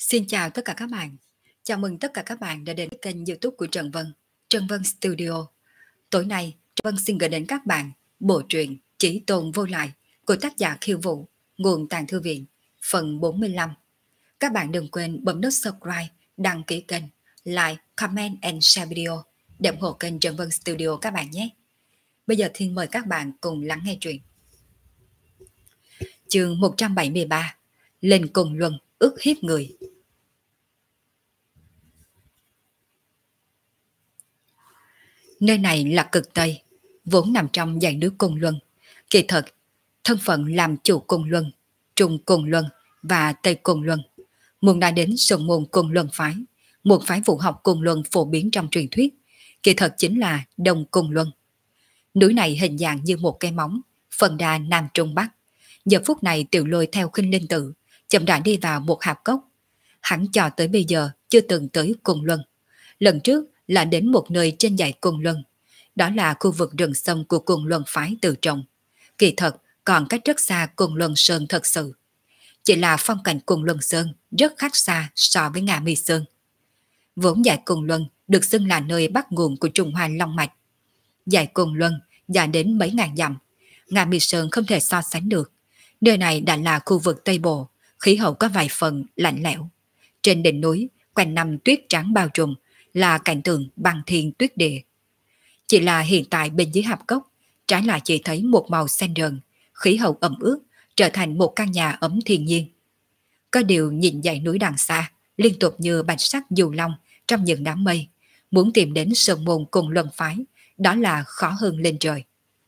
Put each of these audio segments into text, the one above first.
Xin chào tất cả các bạn. Chào mừng tất cả các bạn đã đến kênh YouTube của Trần Vân, Trần Vân Studio. Tối nay, Trần Vân xin gửi đến các bạn bộ truyện Chí Tôn Vô Lại của tác giả Khiêu Vũ, nguồn Tàng Thư Viện, phần 45. Các bạn đừng quên bấm nút subscribe, đăng ký kênh, like, comment and share video để ủng hộ kênh Trần Vân Studio các bạn nhé. Bây giờ thì mời các bạn cùng lắng nghe truyện. Chương 173: Lên Cùng Luân ức hiếp người. Nơi này là cực Tây, vốn nằm trong dãy núi Côn Luân. Kỳ thật, thân phận làm chủ Côn Luân, Trung Côn Luân và Tây Côn Luân. Muốn đã đến sơn môn Côn Luân phái, một phái vũ học Côn Luân phổ biến trong truyền thuyết. Kỳ thật chính là Đông Côn Luân. Núi này hình dạng như một cái móng, phần đa Nam Trung Bắc. Giờ phút này Tiểu Lôi theo Khinh Linh Tự, chậm rãi đi vào một hạp cốc. Hắn cho tới bây giờ chưa từng tới Côn Luân. Lần trước là đến một nơi trên dãy Côn Luân. Đó là khu vực rừng sông của Côn Luân phái tự trọng. Kỳ thật còn cách rất xa Côn Luân Sơn thật sự. Chỉ là phong cảnh Côn Luân Sơn rất khác xa so với Nga Mi Sơn. Vốn dãy Côn Luân được xưng là nơi bắt nguồn của Trung Hoa Long Mạch. Dãy Côn Luân dài đến mấy ngàn dặm. Nga Mi Sơn không thể so sánh được. Nơi này đã là khu vực Tây Bộ, khí hậu có vài phần lạnh lẽo. Trên đỉnh núi, quanh năm tuyết trắng bao trùm, là cảnh tượng băng thiên tuyết địa. Chỉ là hiện tại bên dưới hạp cốc, trái lại chỉ thấy một màu xanh rờn, khí hậu ẩm ướt, trở thành một căn nhà ấm thiên nhiên. Có điều nhìn dãy núi đằng xa, liên tục như bạch sắc dù long trong những đám mây, muốn tìm đến sơn môn cùng luân phái, đó là khó hơn lên trời.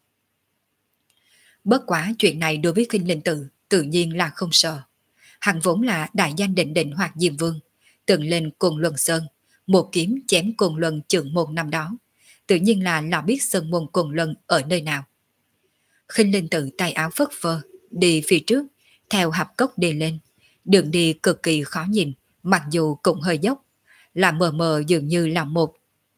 Bất quá chuyện này đối với Khinh Linh Tự tự nhiên là không sợ. Hắn vốn là đại danh định định Hoạt Diêm Vương, từng lên Côn Luân Sơn, một kiếm chém Côn Luân trưởng môn năm đó, tự nhiên là lão biết sơn môn Côn Luân ở nơi nào. Khinh Linh Tự tay áo phất phơ, đi phía trước, theo hạp cốc đi lên. Đường đi cực kỳ khó nhìn, mặc dù cũng hơi dốc, là mờ mờ dường như là một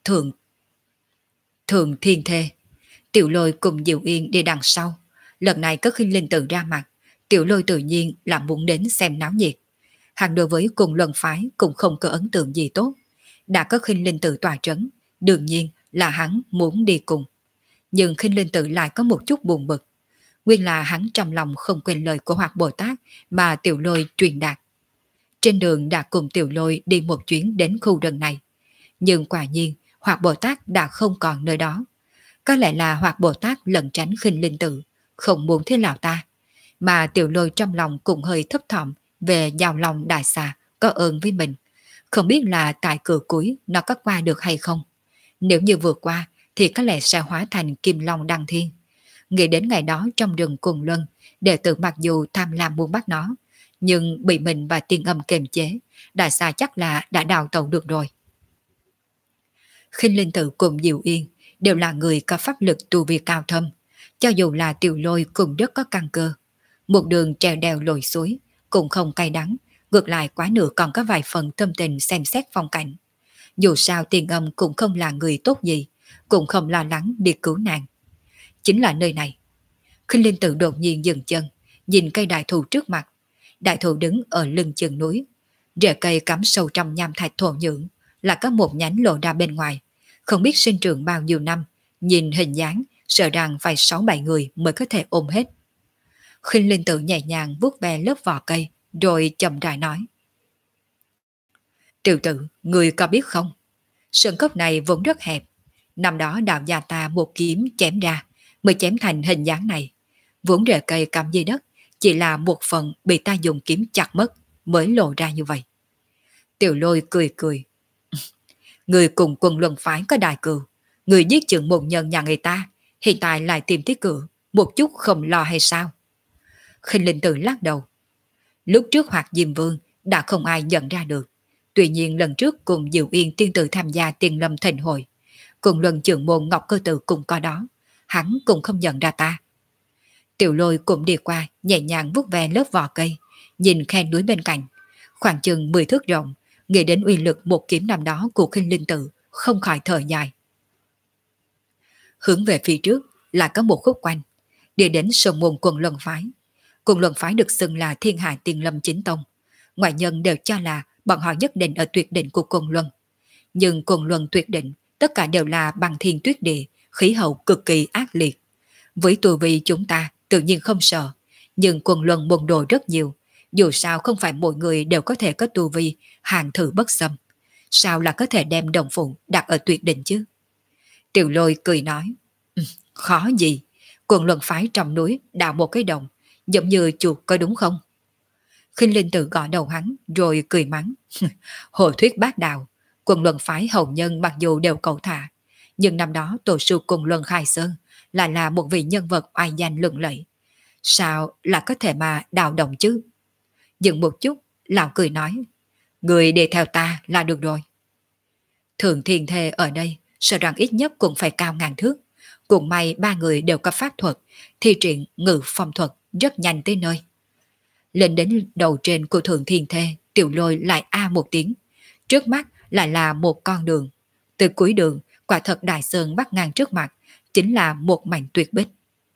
thượng thiên thê. Tiểu Lôi cùng Diệu Yên đi đằng sau. Lần này có Khinh Linh Tự ra mặt, Tiểu Lôi tự nhiên là muốn đến xem náo nhiệt. Hắn đối với Côn Luân phái cũng không có ấn tượng gì tốt. Đã có Khinh Linh Tự tòa trấn, đương nhiên là hắn muốn đi cùng. Nhưng Khinh Linh Tự lại có một chút buồn bực. Nguyên là hắn trong lòng không quên lời của Hoạt Bồ Tát mà Tiểu Lôi truyền đạt. Trên đường đã cùng Tiểu Lôi đi một chuyến đến khu rừng này. Nhưng quả nhiên Hoạt Bồ Tát đã không còn nơi đó. Có lẽ là Hoạt Bồ Tát lẩn tránh Khinh Linh Tự, không muốn thế nào ta. Mà Tiểu Lôi trong lòng cũng hơi thấp thỏm về giàu lòng đại xà có ơn với mình. Không biết là tại cửa cuối nó có qua được hay không. Nếu như vượt qua thì có lẽ sẽ hóa thành Kim Long Đăng Thiên. Nghĩ đến ngày đó trong rừng Côn Luân, đệ tử mặc dù tham lam muốn bắt nó, nhưng bị mình và Tiên Âm kềm chế, đại xà chắc là đã đào tẩu được rồi. Khinh Linh Tự cùng Diệu Yên đều là người có pháp lực tu vi cao thâm, cho dù là Tiểu Lôi cũng rất có căn cơ. Một đường trèo đèo lội suối cũng không cay đắng, ngược lại quá nửa còn có vài phần tâm tình xem xét phong cảnh. Dù sao Tiên Âm cũng không là người tốt gì, cũng không lo lắng đi cứu nàng. Chính là nơi này. Khinh Linh Tự đột nhiên dừng chân, nhìn cây đại thụ trước mặt. Đại thụ đứng ở lưng chừng núi, rễ cây cắm sâu trong nham thạch thổ nhưỡng, là có một nhánh lộ ra bên ngoài. Không biết sinh trưởng bao nhiêu năm, nhìn hình dáng sợ rằng phải 6-7 người mới có thể ôm hết. Khinh Linh Tự nhẹ nhàng vuốt ve lớp vỏ cây, rồi chậm rãi nói: Tiểu Tự, người có biết không? Sơn cốc này vốn rất hẹp. Năm đó đạo gia ta một kiếm chém ra, mới chém thành hình dáng này. Vốn rễ cây cắm dưới đất, chỉ là một phần bị ta dùng kiếm chặt mất, mới lộ ra như vậy. Tiểu Lôi cười cười. Người cùng Quân Luân phái có đại cừu, người giết trưởng môn nhân nhà người ta, hiện tại lại tìm tới cửa, một chút không lo hay sao? Khinh Linh Tự lắc đầu. Lúc trước Hoạt Diêm Vương đã không ai nhận ra được. Tuy nhiên lần trước cùng Diệu Yên tiên tử tham gia Tiền Lâm Thịnh hội, cùng luân trưởng môn Ngọc Cơ Tự cùng có đó, hắn cũng không nhận ra ta. Tiểu Lôi cũng đi qua, nhẹ nhàng vuốt ve lớp vỏ cây, nhìn khe núi bên cạnh, khoảng chừng 10 thước rộng, nghĩ đến uy lực một kiếm năm đó của Khinh Linh Tự, không khỏi thở dài. Hướng về phía trước là có một khúc quanh, đi đến sơn môn Quần Luân phái. Quần Luân phái được xưng là Thiên Hạ Tiền Lâm chính tông, ngoại nhân đều cho là bọn họ nhất định ở tuyệt đỉnh của Côn Luân. Nhưng Côn Luân tuyệt đỉnh, tất cả đều là bằng thiên tuyết địa, khí hậu cực kỳ ác liệt. Với tu vi chúng ta tự nhiên không sợ, nhưng Côn Luân môn đồ rất nhiều, dù sao không phải mỗi người đều có thể có tu vi hàng thử bất xâm. Sao là có thể đem đồng phụ đặt ở tuyệt đỉnh chứ? Tiểu Lôi cười nói, khó gì, Côn Luân phái trong núi đào một cái đồng, giống như chuột có đúng không? Khinh Linh tự gõ đầu hắn rồi cười mắng, hồ thuyết bác đạo, Côn Luân phái hậu nhân mặc dù đều cầu thả, nhưng năm đó tổ sư Côn Luân khai sơn lại là một vị nhân vật oai danh lừng lẫy, sao là có thể mà đào động chứ? Dừng một chút, lão cười nói, người đi theo ta là được rồi. Thường Thiên Thê ở đây, sợ rằng ít nhất cũng phải cao ngàn thước. Cũng may ba người đều có pháp thuật, thi triển ngự phong thuật rất nhanh tới nơi. Lên đến đầu trên của Thường Thiên Thê, Tiểu Lôi lại a một tiếng. Trước mắt lại là một con đường. Từ cuối đường, quả thật đại sơn bắt ngang trước mặt, chính là một mảnh tuyệt bích.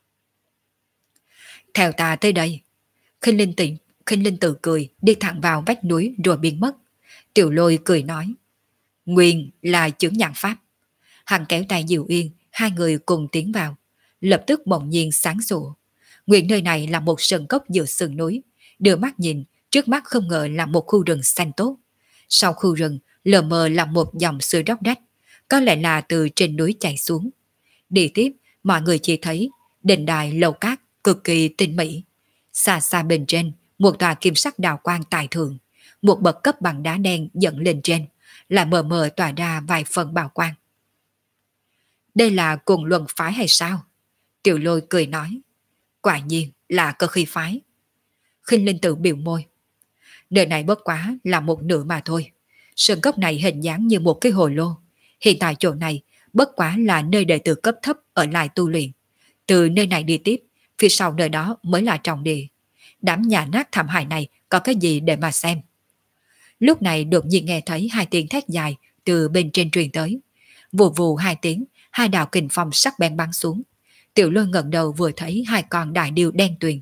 Theo ta tới đây, Khinh Linh tự cười, đi thẳng vào vách núi rồi biến mất. Tiểu Lôi cười nói, nguyên là chướng nhãn pháp. Hắn kéo tay Diệu Yên, hai người cùng tiến vào. Lập tức bỗng nhiên sáng sủa. Nguyên nơi này là một sân cốc giữa sườn núi. Đưa mắt nhìn, trước mắt không ngờ là một khu rừng xanh tốt. Sau khu rừng, lờ mờ là một dòng suối róc rách, có lẽ là từ trên núi chảy xuống. Đi tiếp, mọi người chỉ thấy đền đài lầu cát cực kỳ tinh mỹ. Xa xa bên trên, một tòa kim sắc đào quang tài thượng, một bậc cấp bằng đá đen dẫn lên trên, là mờ mờ tỏa ra vài phần bảo quang. Đây là Cùng Luân phái hay sao? Tiểu Lôi cười nói, quả nhiên là cơ khí phái. Khinh Linh tự biểu môi, nơi này bất quá là một nửa mà thôi. Sơn cốc này hình dáng như một cái hồ lô. Hiện tại chỗ này bất quá là nơi đệ tử cấp thấp ở lại tu luyện. Từ nơi này đi tiếp, phía sau nơi đó mới là trọng địa. Đám nhà nát thảm hại này có cái gì để mà xem? Lúc này đột nhiên nghe thấy hai tiếng thét dài từ bên trên truyền tới. Vù vù hai tiếng, hai đạo kình phong sắc bén bắn xuống. Tiểu Lôi ngẩng đầu vừa thấy hai con đại điêu đen tuyền.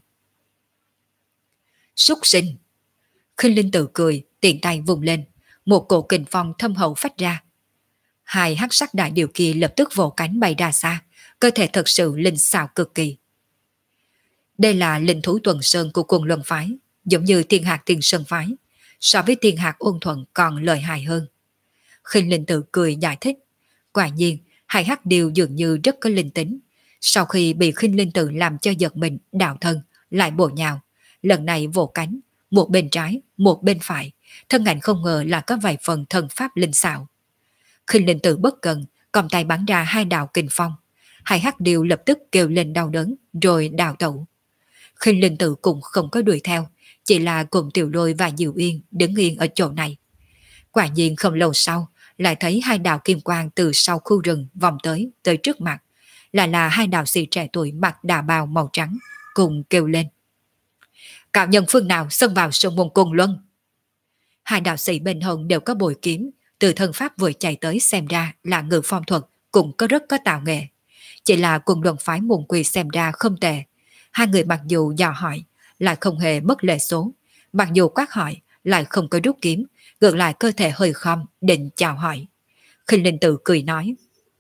Súc sinh! Khinh Linh tự cười, tiện tay vùng lên, một cổ kình phong thâm hậu phát ra. Hai hắc sắc đại điểu kia lập tức vỗ cánh bay ra xa, cơ thể thật sự linh xảo cực kỳ. Đây là linh thú tuần sơn của Côn Luân phái, giống như Thiên Hạc Tiên Sơn phái, so với Thiên Hạc Ôn Thuận còn lợi hại hơn. Khinh Linh tự cười giải thích, quả nhiên hai hắc điểu dường như rất có linh tính. Sau khi bị Khinh Linh tự làm cho giật mình đạo thân, lại bổ nhào, lần này vỗ cánh, một bên trái, một bên phải, thân ảnh không ngờ là có vài phần thần pháp linh xảo. Khinh Linh tự bất cần, cầm tay bắn ra hai đạo kình phong. Hai hắc điểu lập tức kêu lên đau đớn, rồi đào tẩu. Khinh Linh tự cũng không có đuổi theo, chỉ là cùng Tiểu Lôi và Diệu Yên đứng yên ở chỗ này. Quả nhiên không lâu sau, lại thấy hai đạo kim quang từ sau khu rừng vòng tới trước mặt. Là hai đạo sĩ trẻ tuổi mặc đà bào màu trắng, cùng kêu lên. Cao nhân phương nào xông vào sông môn Côn Luân? Hai đạo sĩ bên hông đều có bội kiếm, từ thân pháp vừa chạy tới xem ra là ngự phong thuật, cũng có rất có tạo nghệ. Chỉ là cùng đoàn phái môn quỳ xem ra không tệ. Hai người mặc dù dò hỏi, lại không hề mất lệ số. Mặc dù quát hỏi, lại không có rút kiếm, ngược lại cơ thể hơi khom định chào hỏi. Khinh Linh tự cười nói.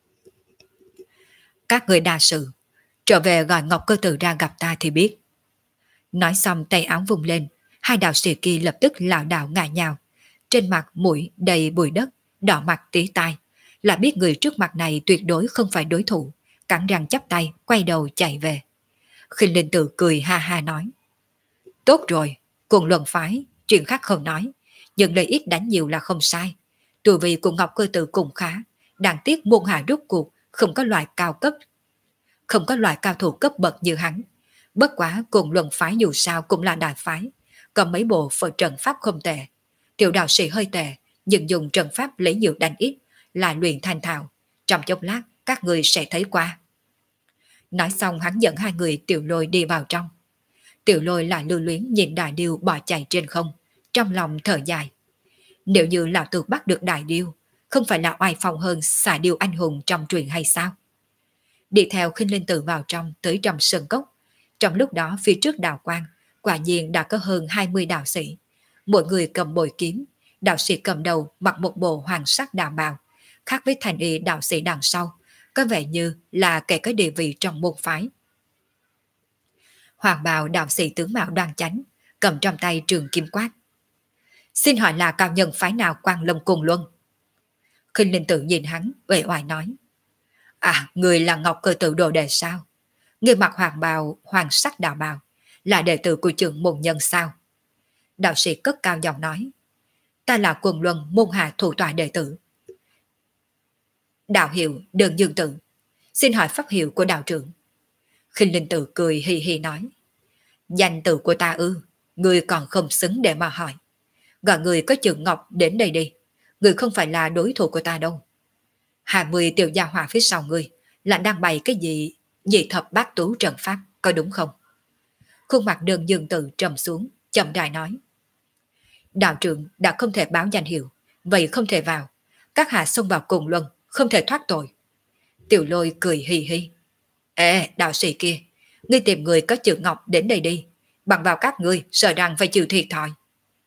Các người đa sự, trở về gọi Ngọc Cơ Tử ra gặp ta thì biết. Nói xong tay áo vung lên, hai đạo sĩ kia lập tức lảo đảo ngã nhào. Trên mặt mũi đầy bụi đất, đỏ mặt tía tai, là biết người trước mặt này tuyệt đối không phải đối thủ, cắn răng chắp tay, quay đầu chạy về. Khinh Linh tự cười ha ha nói. Tốt rồi, Cùng Luân phái, chuyện khác không nói, nhưng lợi ích đánh nhiều là không sai. Tùy vì cùng Ngọc Cơ Tử cùng khá, đáng tiếc môn hạ rút cuộc, không có loại cao thủ cấp bậc như hắn. Bất quá Cùng Luân phái dù sao cũng là đại phái, có mấy bộ phận trận pháp không tệ. Tiểu đạo sĩ hơi tệ, nhưng dùng trận pháp lấy nhiều đánh ít, là luyện thành thạo. Trong chốc lát, các người sẽ thấy qua. Nói xong hắn dẫn hai người Tiểu Lôi đi vào trong. Tiểu Lôi lại lưu luyến nhìn đại điêu bỏ chạy trên không, trong lòng thở dài. Nếu như lão tử bắt được đại điêu, không phải là oai phong hơn xà điêu anh hùng trong truyền hay sao? Đi theo Khinh Linh tự vào tới trong sân cốc. Trong lúc đó phía trước đào quang, quả nhiên đã có hơn 20 đạo sĩ. Mỗi người cầm bội kiếm, Đạo sĩ cầm đầu mặc một bộ hoàng sắc đạo bào, khác với thành y đạo sĩ đằng sau, có vẻ như là kẻ có địa vị trong môn phái. Hoàng bào đạo sĩ tướng mạo đoan chánh, cầm trong tay trường kim quát. Xin hỏi là cao nhân phái nào Quan Lâm Cùng Luân? Khinh Linh Tự nhìn hắn, uể oải nói. À, người là Ngọc Cơ Tự đồ đệ sao? Người mặc hoàng bào, hoàng sắc đạo bào, là đệ tử của trưởng môn nhân sao? Đạo sĩ cất cao giọng nói. Ta là Quần Luân môn hạ thủ tọa đệ tử. Đạo hiệu Đơn Dương Tự, xin hỏi pháp hiệu của đạo trưởng. Khinh Linh Tự cười hì hì nói. Danh tự của ta ư, người còn không xứng để mà hỏi. Gọi người có chữ Ngọc đến đây đi, người không phải là đối thủ của ta đâu. 20 tiểu gia hỏa phía sau người là đang bày cái gì nhị thập bát tú trận pháp, có đúng không? Khuôn mặt Đơn Dương Tự trầm xuống, chậm rãi nói. Đạo trưởng đã không thể báo danh hiệu, vậy không thể vào. Các hạ xông vào cùng luân, không thể thoát tội. Tiểu Lôi cười hì hì. Ê, đạo sĩ kia, ngươi tìm người có chữ Ngọc đến đây đi, bằng vào các ngươi sợ rằng phải chịu thiệt thòi.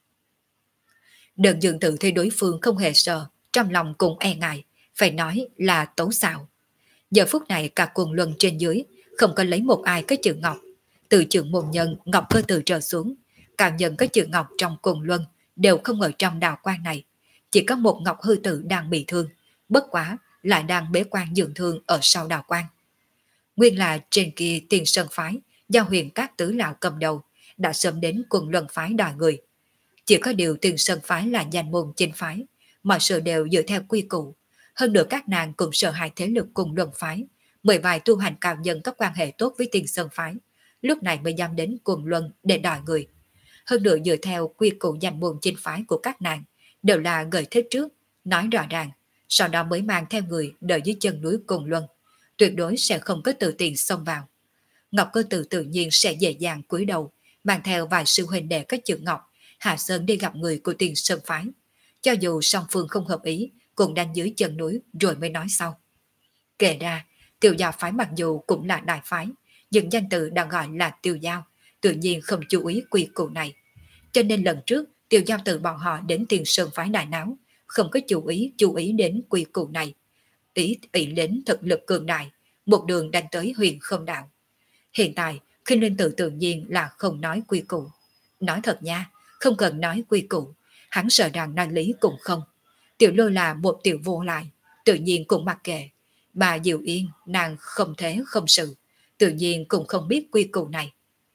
Đơn Dương Tự thấy đối phương không hề sợ, trong lòng cũng e ngại, phải nói là tấu xạo. Giờ phút này cả Quần Luân trên dưới không có lấy một ai có chữ Ngọc, từ trưởng môn nhân Ngọc Cơ Tự trở xuống, cao nhân có chữ Ngọc trong Quần Luân đều không ở trong đạo quan này, chỉ có một Ngọc Hư Tự đang bị thương, bất quá lại đang bế quan dưỡng thương ở sau đạo quan. Nguyên là trên kia Tiền Sơn phái do Huyền Các tứ lão cầm đầu đã sớm đến Quần Luân phái đòi người. Chỉ có điều Tiền Sơn phái là danh môn chính phái, mọi sự đều dựa theo quy củ. Hơn nữa các nàng cũng sợ hãi thế lực Quần Luân phái, 10 vài tu hành cao nhân có quan hệ tốt với Tiền Sơn phái, lúc này mới dám đến Quần Luân để đòi người. Hơn nữa dựa theo quy củ danh môn chính phái của các nàng đều là gợi thế trước, nói rõ ràng, sau đó mới mang theo người đợi dưới chân núi Quần Luân, tuyệt đối sẽ không có tự tiện xông vào. Ngọc Cơ Tự tự nhiên sẽ dễ dàng cúi đầu, mang theo vài sư huynh đệ có chữ Ngọc, hạ sơn đi gặp người của Tiền Sơn phái. Cho dù song phương không hợp ý, cũng đánh dưới chân núi rồi mới nói sau. Kể ra, Tiêu Giao phái mặc dù cũng là đại phái, nhưng danh tự đang gọi là Tiêu Giao, tự nhiên không chú ý quy củ này. Cho nên lần trước, Tiêu Giao từ bọn họ đến Tiền Sơn phái đại náo, không có chú ý đến quy củ này. Ý đến thực lực cường đại, một đường đánh tới Huyền Không Đạo. Hiện tại, Khinh Linh Tự tự nhiên là không nói quy củ. Nói thật nha, không cần nói quy củ, hắn sợ rằng nói lý cũng không. Tiểu Lôi là một tiểu vô lại, tự nhiên cũng mặc kệ. Bà Diệu Yên, nàng không thế không sự, tự nhiên cũng không biết quy củ này.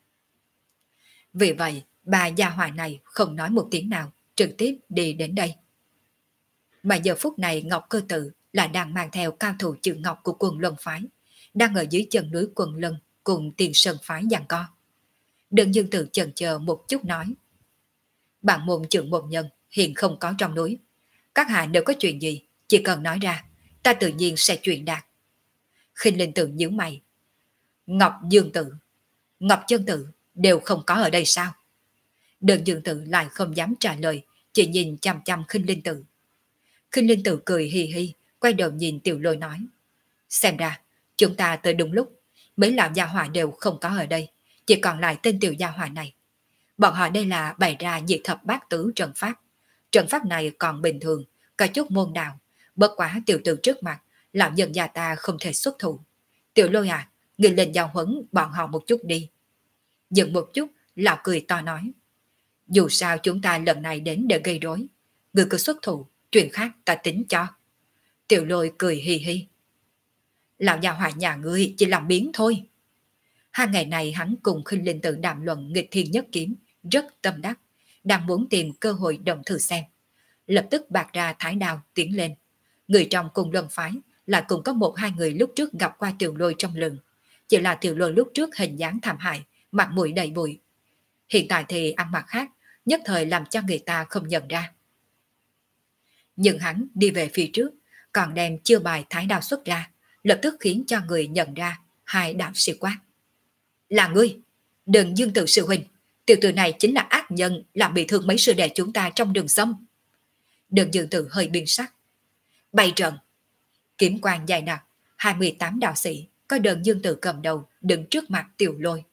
Vì vậy, bà gia hỏa này không nói một tiếng nào, trực tiếp đi đến đây. Mà giờ phút này Ngọc Cơ Tự là đang mang theo cao thủ chữ Ngọc của Quần Luân phái, đang ở dưới chân núi Quần Luân cùng Tiền Sơn phái giằng co. Đơn Dương Tự chần chờ một chút nói. Bản môn trưởng môn nhân hiện không có trong núi. Các hạ nếu có chuyện gì, chỉ cần nói ra, ta tự nhiên sẽ truyền đạt. Khinh Linh Tự nhíu mày. Ngọc Dương Tự, Ngọc Chân Tự đều không có ở đây sao? Đơn Dương Tự lại không dám trả lời, chỉ nhìn chăm chăm Khinh Linh Tự. Khinh Linh Tự cười hì hì, quay đầu nhìn Tiểu Lôi nói. Xem ra, chúng ta tới đúng lúc, mấy lão gia hỏa đều không có ở đây, chỉ còn lại tên tiểu gia hỏa này. Bọn họ đây là bày ra nhị thập bát tứ trận pháp. Trận pháp này còn bình thường, có chút môn đạo, bất quá tiểu tử trước mặt, lão nhân gia ta không thể xuất thủ. Tiểu Lôi à, người lên giao huấn bọn họ một chút đi. Dừng một chút, lão cười to nói. Dù sao chúng ta lần này đến để gây rối, người cứ xuất thủ, chuyện khác ta tính cho. Tiểu Lôi cười hì hì. Lão gia hỏa nhà ngươi chỉ làm biến thôi. Hai ngày này hắn cùng Khinh Linh Tự đàm luận nghịch thiên nhất kiếm, rất tâm đắc, đang muốn tìm cơ hội động thử xem. Lập tức bạc ra thái đao tiến lên. Người trong cùng luân phái lại cùng có một hai người lúc trước gặp qua Tiểu Lôi trong lừng. Chỉ là Tiểu Lôi lúc trước hình dáng thảm hại, mặt mũi đầy bụi. Hiện tại thì ăn mặc khác, nhất thời làm cho người ta không nhận ra. Nhưng hắn đi về phía trước, còn đem chưa bài thái đao xuất ra, lập tức khiến cho người nhận ra hai đạo sĩ quát. Là ngươi, Đơn Dương Tự sư huynh, tiểu tử này chính là ác nhân làm bị thương mấy sư đệ chúng ta trong đường sông. Đơn Dương Tự hơi biến sắc. Bày trận, kiếm quang dài đặc, 28 đạo sĩ, có Đơn Dương Tự cầm đầu đứng trước mặt Tiểu Lôi.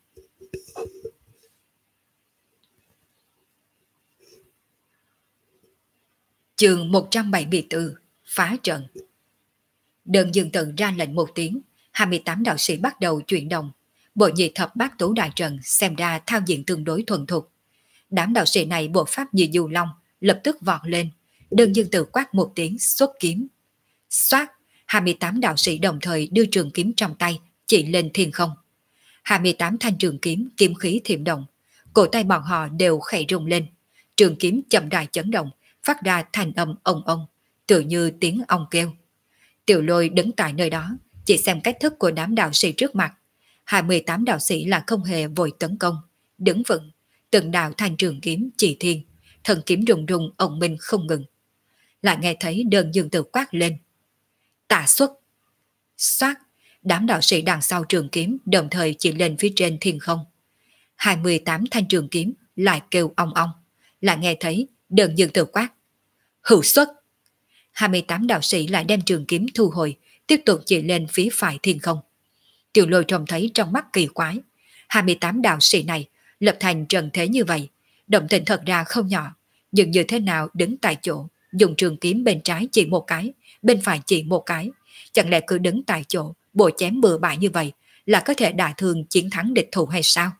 Chương 174 phá trận. Đơn Dương Tự ra lệnh một tiếng, 28 đạo sĩ bắt đầu chuyển động. Bộ nhị thập bát tú đại trận xem ra thao diện tương đối thuần thục. Đám đạo sĩ này bộ pháp như du long, lập tức vọt lên. Đơn Dương Tự quát một tiếng xuất kiếm. Xoát, 28 đạo sĩ đồng thời đưa trường kiếm trong tay, chỉ lên thiên không. 28 thanh trường kiếm, kiếm khí thiểm động. Cổ tay bọn họ đều khẽ rung lên. Trường kiếm chậm rãi chấn động, phát ra thành âm ông ông, tự như tiếng ong kêu. Tiểu Lôi đứng tại nơi đó, chỉ xem cách thức của đám đạo sĩ trước mặt. 28 đạo sĩ là không hề vội tấn công, đứng vững, từng đạo thanh trường kiếm chỉ thiên, thần kiếm rung rung ông minh không ngừng. Lại nghe thấy Đơn Dương Tự quát lên. Tả xuất. Xoát, đám đạo sĩ đằng sau trường kiếm đồng thời chỉ lên phía trên thiên không. 28 thanh trường kiếm lại kêu ong ong, lại nghe thấy Đơn Dương Tự quát. Hữu xuất. 28 đạo sĩ lại đem trường kiếm thu hồi, tiếp tục chỉ lên phía phải thiên không. Tiểu Lôi trông thấy trong mắt kỳ quái. 28 đạo sĩ này lập thành trận thế như vậy, động tĩnh thật ra không nhỏ, nhưng như thế nào đứng tại chỗ, dùng trường kiếm bên trái chỉ một cái, bên phải chỉ một cái, chẳng lẽ cứ đứng tại chỗ, bộ chém bừa bãi như vậy là có thể đả thương chiến thắng địch thủ hay sao?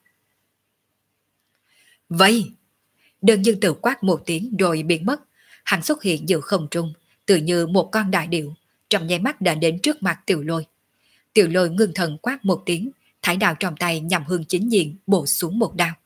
Vậy, Đơn Dương Tự quát một tiếng rồi biến mất, hắn xuất hiện giữa không trung, tự như một con đại điểu, trong nháy mắt đã đến trước mặt Tiểu Lôi. Tiểu Lôi ngưng thần quát một tiếng, thái đao trong tay nhằm hướng chính diện bổ xuống một đao.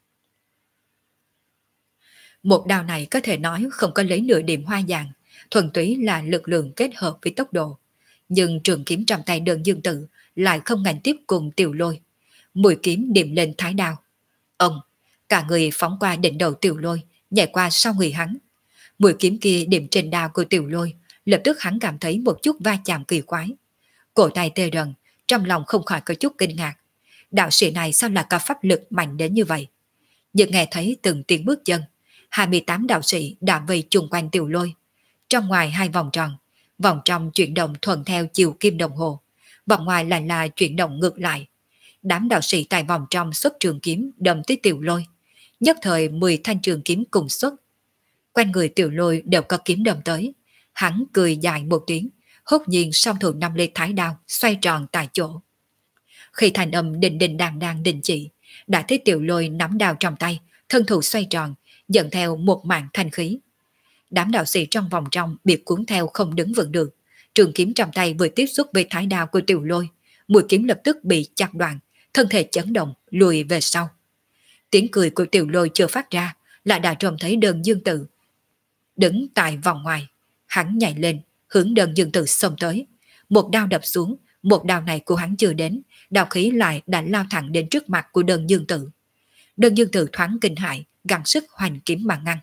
Một đao này có thể nói không có lấy nửa điểm hoa vàng, thuần túy là lực lượng kết hợp với tốc độ. Nhưng trường kiếm trong tay Đơn Dương Tự lại không ngành tiếp cùng Tiểu Lôi. Mũi kiếm điểm lên thái đao. Ông, cả người phóng qua đỉnh đầu Tiểu Lôi, nhảy qua sau người hắn. Mũi kiếm kia điểm trên đao của Tiểu Lôi, lập tức hắn cảm thấy một chút va chạm kỳ quái. Cổ tay tê rần, trong lòng không khỏi có chút kinh ngạc. Đạo sĩ này sao là có pháp lực mạnh đến như vậy? Nhưng nghe thấy từng tiếng bước chân, 28 đạo sĩ đã vây chung quanh Tiểu Lôi. Trong ngoài hai vòng tròn, vòng trong chuyển động thuận theo chiều kim đồng hồ, vòng ngoài lại là chuyển động ngược lại. Đám đạo sĩ tại vòng trong xuất trường kiếm đâm tới Tiểu Lôi. Nhất thời 10 thanh trường kiếm cùng xuất. Quanh người Tiểu Lôi đều có kiếm đâm tới. Hắn cười dài một tiếng, hốt nhiên song thủ nắm lấy thái đao, xoay tròn tại chỗ. Khi thành âm đình đình đang đình chỉ, đã thấy Tiểu Lôi nắm đao trong tay, thân thủ xoay tròn, dẫn theo một mảng thanh khí. Đám đạo sĩ trong vòng trong bị cuốn theo không đứng vững được. Trường kiếm trong tay vừa tiếp xúc với thái đao của Tiểu Lôi, mũi kiếm lập tức bị chặt đoạn, thân thể chấn động, lùi về sau. Tiếng cười của Tiểu Lôi chưa phát ra, lại đã trông thấy Đơn Dương Tự đứng tại vòng ngoài. Hắn nhảy lên, hướng Đơn Dương Tự xông tới. Một đao đập xuống, một đao này của hắn chưa đến, đao khí lại đã lao thẳng đến trước mặt của Đơn Dương Tự. Đơn Dương Tự thoáng kinh hãi, gắng sức hoành kiếm mà ngăn.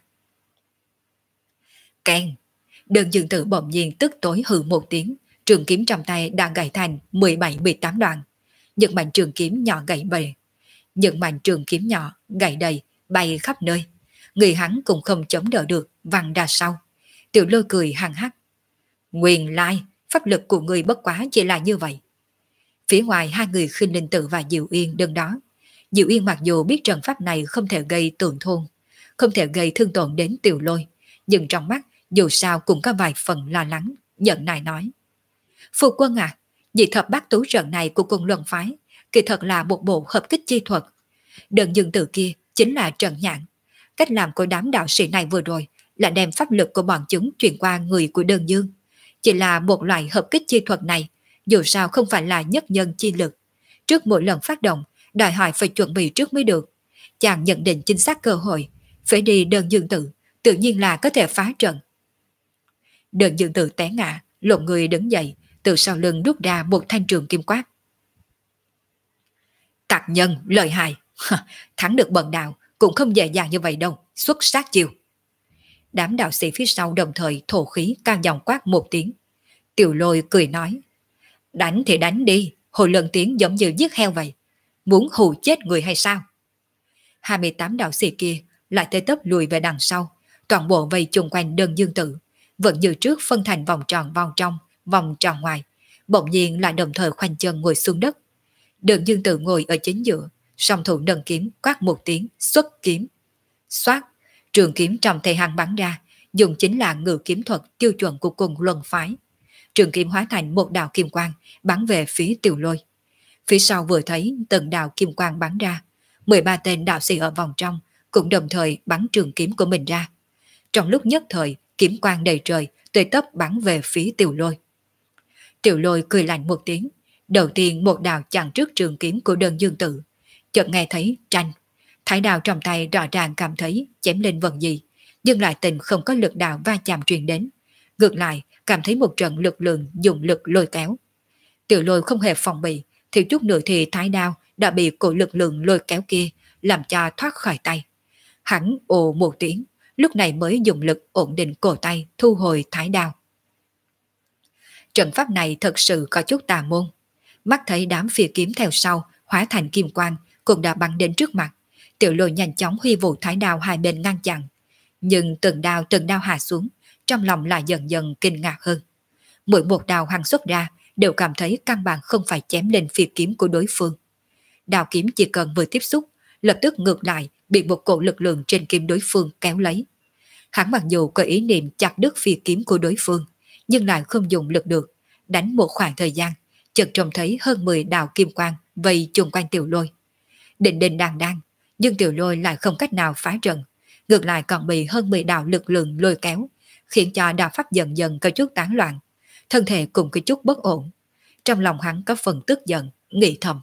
Keng! Đơn Dương Tự bỗng nhiên tức tối hừ một tiếng, trường kiếm trong tay đã gãy thành 17-18 đoạn. Những mảnh trường kiếm nhỏ gãy bề. Những mảnh trường kiếm nhỏ gãy đầy, bay khắp nơi. Người hắn cũng không chống đỡ được, văng ra sau. Tiểu Lôi cười hằng hắc. Nguyên lai, pháp lực của người bất quá chỉ là như vậy. Phía ngoài hai người Khinh Linh Tự và Diệu Yên đứng đó. Diệu Yên mặc dù biết trận pháp này không thể gây tổn thương, không thể gây thương tổn đến Tiểu Lôi, nhưng trong mắt dù sao cũng có vài phần lo lắng, giận này nói. Phu quân à, dị thập bát tú trận này của Côn Luân phái, kỳ thật là một bộ hợp kích chi thuật. Đơn Dương Tự kia chính là trận nhãn. Cách làm của đám đạo sĩ này vừa rồi là đem pháp lực của bọn chúng truyền qua người của Đơn Dương. Chỉ là một loại hợp kích chi thuật này, dù sao không phải là nhất nhân chi lực. Trước mỗi lần phát động, đòi hỏi phải chuẩn bị trước mới được. Chàng nhận định chính xác cơ hội, phải đi Đơn Dương Tự, tự nhiên là có thể phá trận. Đơn Dương Tự té ngã, lộn người đứng dậy, từ sau lưng rút ra một thanh trường kim quát. Tặc nhân, lợi hại, thắng được bần đạo cũng không dễ dàng như vậy đâu, xuất sát chiêu. Đám đạo sĩ phía sau đồng thời thổ khí cao giọng quát một tiếng. Tiểu Lôi cười nói, đánh thì đánh đi, hồi lần tiếng giống như giết heo vậy, muốn hù chết người hay sao? 28 đạo sĩ kia lại tới tấp lùi về đằng sau, toàn bộ vây chung quanh Đơn Dương Tự, vẫn như trước phân thành vòng tròn vào trong, vòng tròn ngoài, bỗng nhiên lại đồng thời khoanh chân ngồi xuống đất. Đơn Dương Tự ngồi ở chính giữa, song thủ nâng kiếm quát một tiếng, xuất kiếm. Xoát, trường kiếm trong tay hắn bắn ra, dùng chính là ngự kiếm thuật tiêu chuẩn của cùng luân phái. Trường kiếm hóa thành một đạo kim quang bắn về phía Tiểu Lôi. Phía sau vừa thấy từng đạo kim quang bắn ra, 13 tên đạo sĩ ở vòng trong cũng đồng thời bắn trường kiếm của mình ra. Trong lúc nhất thời, kiếm quang đầy trời, tươi tấp bắn về phía Tiểu Lôi. Tiểu Lôi cười lạnh một tiếng, đầu tiên một đạo chặn trước trường kiếm của Đơn Dương Tử. Chợt nghe thấy tranh, thái đao trong tay rõ ràng cảm thấy chém lên vần gì, nhưng lại tình không có lực đạo va chạm truyền đến. Ngược lại, cảm thấy một trận lực lượng dùng lực lôi kéo. Tiểu Lôi không hề phòng bị, thiếu chút nữa thì thái đao đã bị cổ lực lượng lôi kéo kia làm cho thoát khỏi tay. Hắn ồ một tiếng, lúc này mới dùng lực ổn định cổ tay thu hồi thái đao. Trận pháp này thật sự có chút tà môn. Mắt thấy đám phi kiếm theo sau hóa thành kim quang cũng đã bắn đến trước mặt. Tiểu Lôi nhanh chóng huy vũ thái đao hai bên ngăn chặn. Nhưng từng đao hạ xuống, trong lòng lại dần dần kinh ngạc hơn. Mỗi một đao hắn xuất ra đều cảm thấy căn bản không phải chém lên phi kiếm của đối phương. Đao kiếm chỉ cần vừa tiếp xúc, lập tức ngược lại bị một cổ lực lượng trên kiếm đối phương kéo lấy. Hắn mặc dù có ý niệm chặt đứt phi kiếm của đối phương, nhưng lại không dùng lực được. Đánh một khoảng thời gian, chợt trông thấy hơn 10 đạo kim quang vây chung quanh Tiểu Lôi. Định định đang, nhưng Tiểu Lôi lại không cách nào phá trận, ngược lại còn bị hơn 10 đạo lực lượng lôi kéo, khiến cho đạo pháp dần dần có chút tán loạn, thân thể cũng có chút bất ổn. Trong lòng hắn có phần tức giận, nghĩ thầm: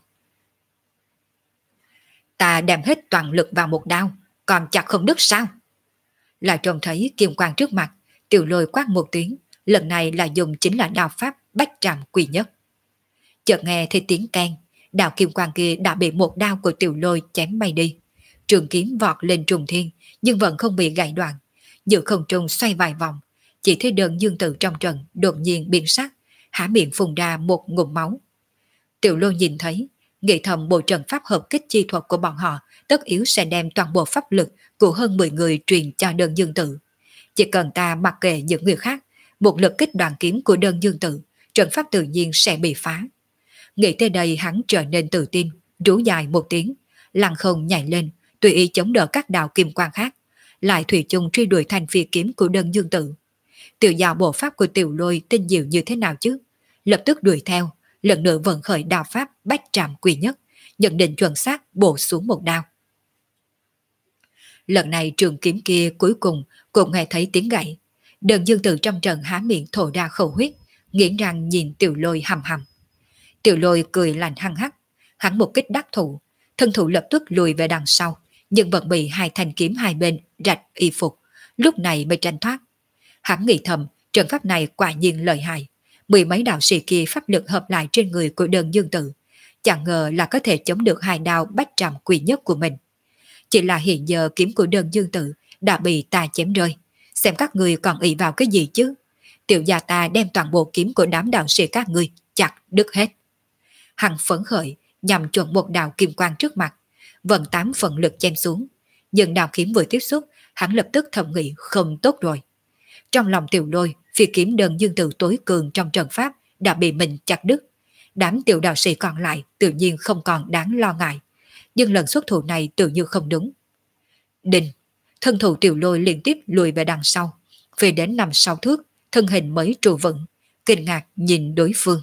ta đem hết toàn lực vào một đao, còn chặt không đứt sao? Lại trông thấy kim quang trước mặt, Tiểu Lôi quát một tiếng, lần này là dùng chính là đao pháp bách trảm quy nhất. Chợt nghe thấy tiếng keng, đạo kim quang kia đã bị một đao của Tiểu Lôi chém bay đi. Trường kiếm vọt lên trùng thiên, nhưng vẫn không bị gãy đoạn. Giữa không trung xoay vài vòng, chỉ thấy Đơn Dương Tử trong trận đột nhiên biến sắc, há miệng phun ra một ngụm máu. Tiểu Lôi nhìn thấy, nghĩ thầm bộ trận pháp hợp kích chi thuật của bọn họ tất yếu sẽ đem toàn bộ pháp lực của hơn 10 người truyền cho Đơn Dương Tử. Chỉ cần ta mặc kệ những người khác, một lực kích đoàn kiếm của Đơn Dương Tử, trận pháp tự nhiên sẽ bị phá. Nghĩ tới đây hắn trở nên tự tin, rú dài một tiếng, lăng không nhảy lên, tùy ý chống đỡ các đạo kim quang khác, lại thủy chung truy đuổi thành phi kiếm của Đơn Dương Tử. Tiểu giao bộ pháp của Tiểu Lôi tinh diệu như thế nào chứ? Lập tức đuổi theo, lần nữa vận khởi đao pháp bách trảm quy nhất, nhận định chuẩn xác bổ xuống một đao. Lần này trường kiếm kia cuối cùng cũng nghe thấy tiếng gãy. Đơn Dương Tử trong trận há miệng thổ ra khẩu huyết, nghiến răng nhìn Tiểu Lôi hầm hầm. Tiểu Lôi cười lạnh hăng hắc, hắn một kích đắc thủ, thân thủ lập tức lùi về đằng sau, nhưng vẫn bị hai thanh kiếm hai bên rạch y phục, lúc này mới tranh thoát. Hắn nghĩ thầm, trận pháp này quả nhiên lợi hại, 10 mấy đạo sĩ kia pháp lực hợp lại trên người của Đơn Dương Tử, chẳng ngờ là có thể chống được hai đao bách trảm quy nhất của mình. Chỉ là hiện giờ kiếm của Đơn Dương Tử đã bị ta chém rơi, xem các người còn ỷ vào cái gì chứ? Tiểu gia ta đem toàn bộ kiếm của đám đạo sĩ các ngươi chặt đứt hết. Hắn phấn khởi nhằm chuẩn một đạo kim quang trước mặt, vận 8 phần lực chém xuống, nhưng đạo kiếm vừa tiếp xúc, hắn lập tức thầm nghĩ không tốt rồi. Trong lòng Tiểu Lôi, phi kiếm Đơn Dương Tử tối cường trong trận pháp đã bị mình chặt đứt. Đám tiểu đạo sĩ còn lại tự nhiên không còn đáng lo ngại, nhưng lần xuất thủ này tự như không đúng. Đình, thân thủ Tiểu Lôi liên tiếp lùi về đằng sau, về đến 5-6 thước, thân hình mới trụ vững, kinh ngạc nhìn đối phương.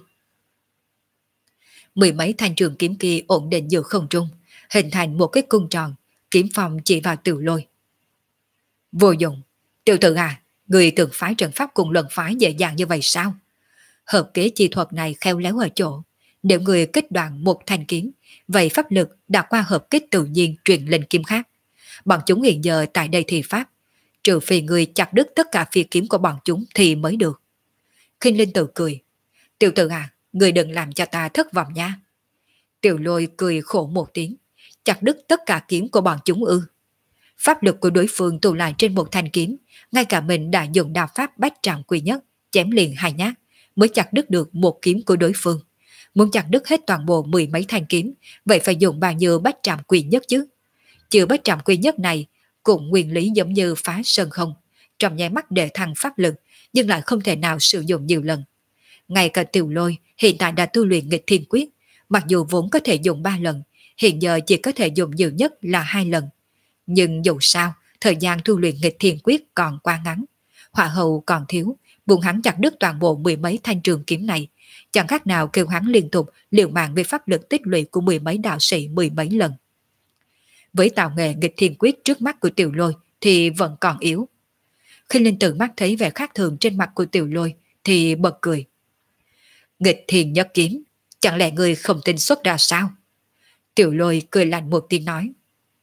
10 mấy thanh trường kiếm kia ổn định giữa không trung, hình thành một cái cung tròn, kiếm phong chỉ vào Tiểu Lôi. Vô dụng, tiểu tử à, người tưởng phái trận pháp cùng lần phái dễ dàng như vậy sao? Hợp kế chi thuật này khéo léo ở chỗ, nếu người kết đoạn một thanh kiếm, vậy pháp lực đã qua hợp kích tự nhiên truyền lên kiếm khác. Bọn chúng hiện giờ tại đây thì pháp, trừ phi người chặt đứt tất cả phi kiếm của bọn chúng thì mới được. Khinh Linh tự cười, tiểu tử à, người đừng làm cho ta thất vọng nha. Tiểu Lôi cười khổ một tiếng, chặt đứt tất cả kiếm của bọn chúng ư? Pháp lực của đối phương tụ lại trên một thanh kiếm, ngay cả mình đã dùng đạo pháp bách trảm quy nhất, chém liền 2 nhát, mới chặt đứt được một kiếm của đối phương. Muốn chặt đứt hết toàn bộ 10 mấy thanh kiếm, vậy phải dùng bao nhiêu bách trảm quy nhất chứ? Chữ bách trảm quy nhất này cũng nguyên lý giống như phá sơn không, trong nháy mắt để thăng pháp lực, nhưng lại không thể nào sử dụng nhiều lần. Ngay cả Tiểu Lôi hiện tại đã tu luyện nghịch thiên quyết, mặc dù vốn có thể dùng 3 lần, hiện giờ chỉ có thể dùng nhiều nhất là 2 lần. Nhưng dù sao, thời gian tu luyện nghịch thiên quyết còn quá ngắn, Hỏa hầu còn thiếu, buồn hắn chặt đứt toàn bộ mười mấy thanh trường kiếm này, chẳng khác nào kêu hắn liên tục liều mạng với pháp lực tích lũy của mười mấy đạo sĩ mười mấy lần. Với tạo nghệ nghịch thiên quyết trước mắt của Tiểu Lôi thì vẫn còn yếu. Khi Linh Tử mắt thấy vẻ khác thường trên mặt của Tiểu Lôi thì bật cười. Nghịch thiên nhất kiếm, chẳng lẽ người không tin xuất ra sao? Tiểu Lôi cười lạnh một tiếng nói.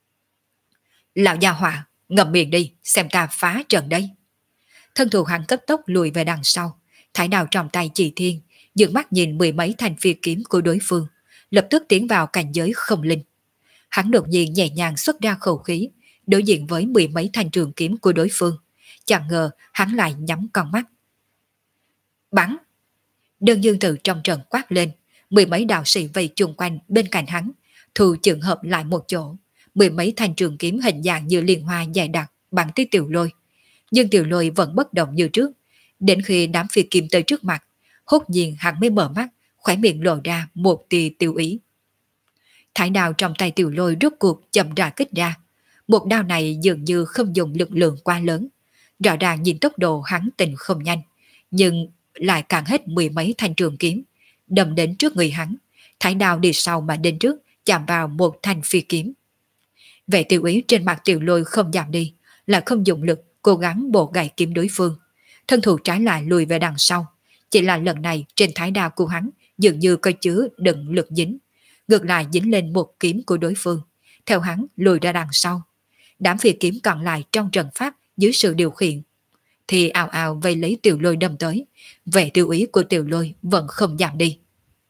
Lão gia hỏa, ngậm miệng đi, xem ta phá trận đây. Thân thủ hắn cấp tốc lùi về đằng sau, thái đao trong tay chỉ thiên, dường mắt nhìn mười mấy thanh phi kiếm của đối phương, lập tức tiến vào cảnh giới không linh. Hắn đột nhiên nhẹ nhàng xuất ra khẩu khí, đối diện với mười mấy thanh trường kiếm của đối phương. Chẳng ngờ hắn lại nhắm con mắt. Bắn! Đơn dương từ trong trận quát lên, mười mấy đạo sĩ vây chung quanh bên cạnh hắn, thu trường hợp lại một chỗ. Mười mấy thanh trường kiếm hình dạng như liên hoa dài đặc bắn tới Tiểu Lôi. Nhưng Tiểu Lôi vẫn bất động như trước. Đến khi đám phi kiếm tới trước mặt, hốt nhiên hắn mới mở mắt, khóe miệng lộ ra một tia tiêu ý. Thái đao trong tay Tiểu Lôi rốt cuộc chậm rãi kích ra. Một đao này dường như không dùng lực lượng quá lớn. Rõ ràng nhìn tốc độ hắn tình không nhanh, nhưng lại càng hết mười mấy thanh trường kiếm, đâm đến trước người hắn. Thái đao đi sau mà đến trước, chạm vào một thanh phi kiếm. Vẻ tiêu ý trên mặt Tiểu Lôi không giảm đi, là không dùng lực cố gắng bổ gãy kiếm đối phương. Thân thủ trái lại lùi về đằng sau. Chỉ là lần này trên thái đao của hắn dường như có chứa đựng lực dính, ngược lại dính lên một kiếm của đối phương. Theo hắn lùi ra đằng sau, đám phi kiếm còn lại trong trận pháp dưới sự điều khiển thì ào ào vây lấy Tiểu Lôi đâm tới. Vẻ tiêu ý của Tiểu Lôi vẫn không giảm đi.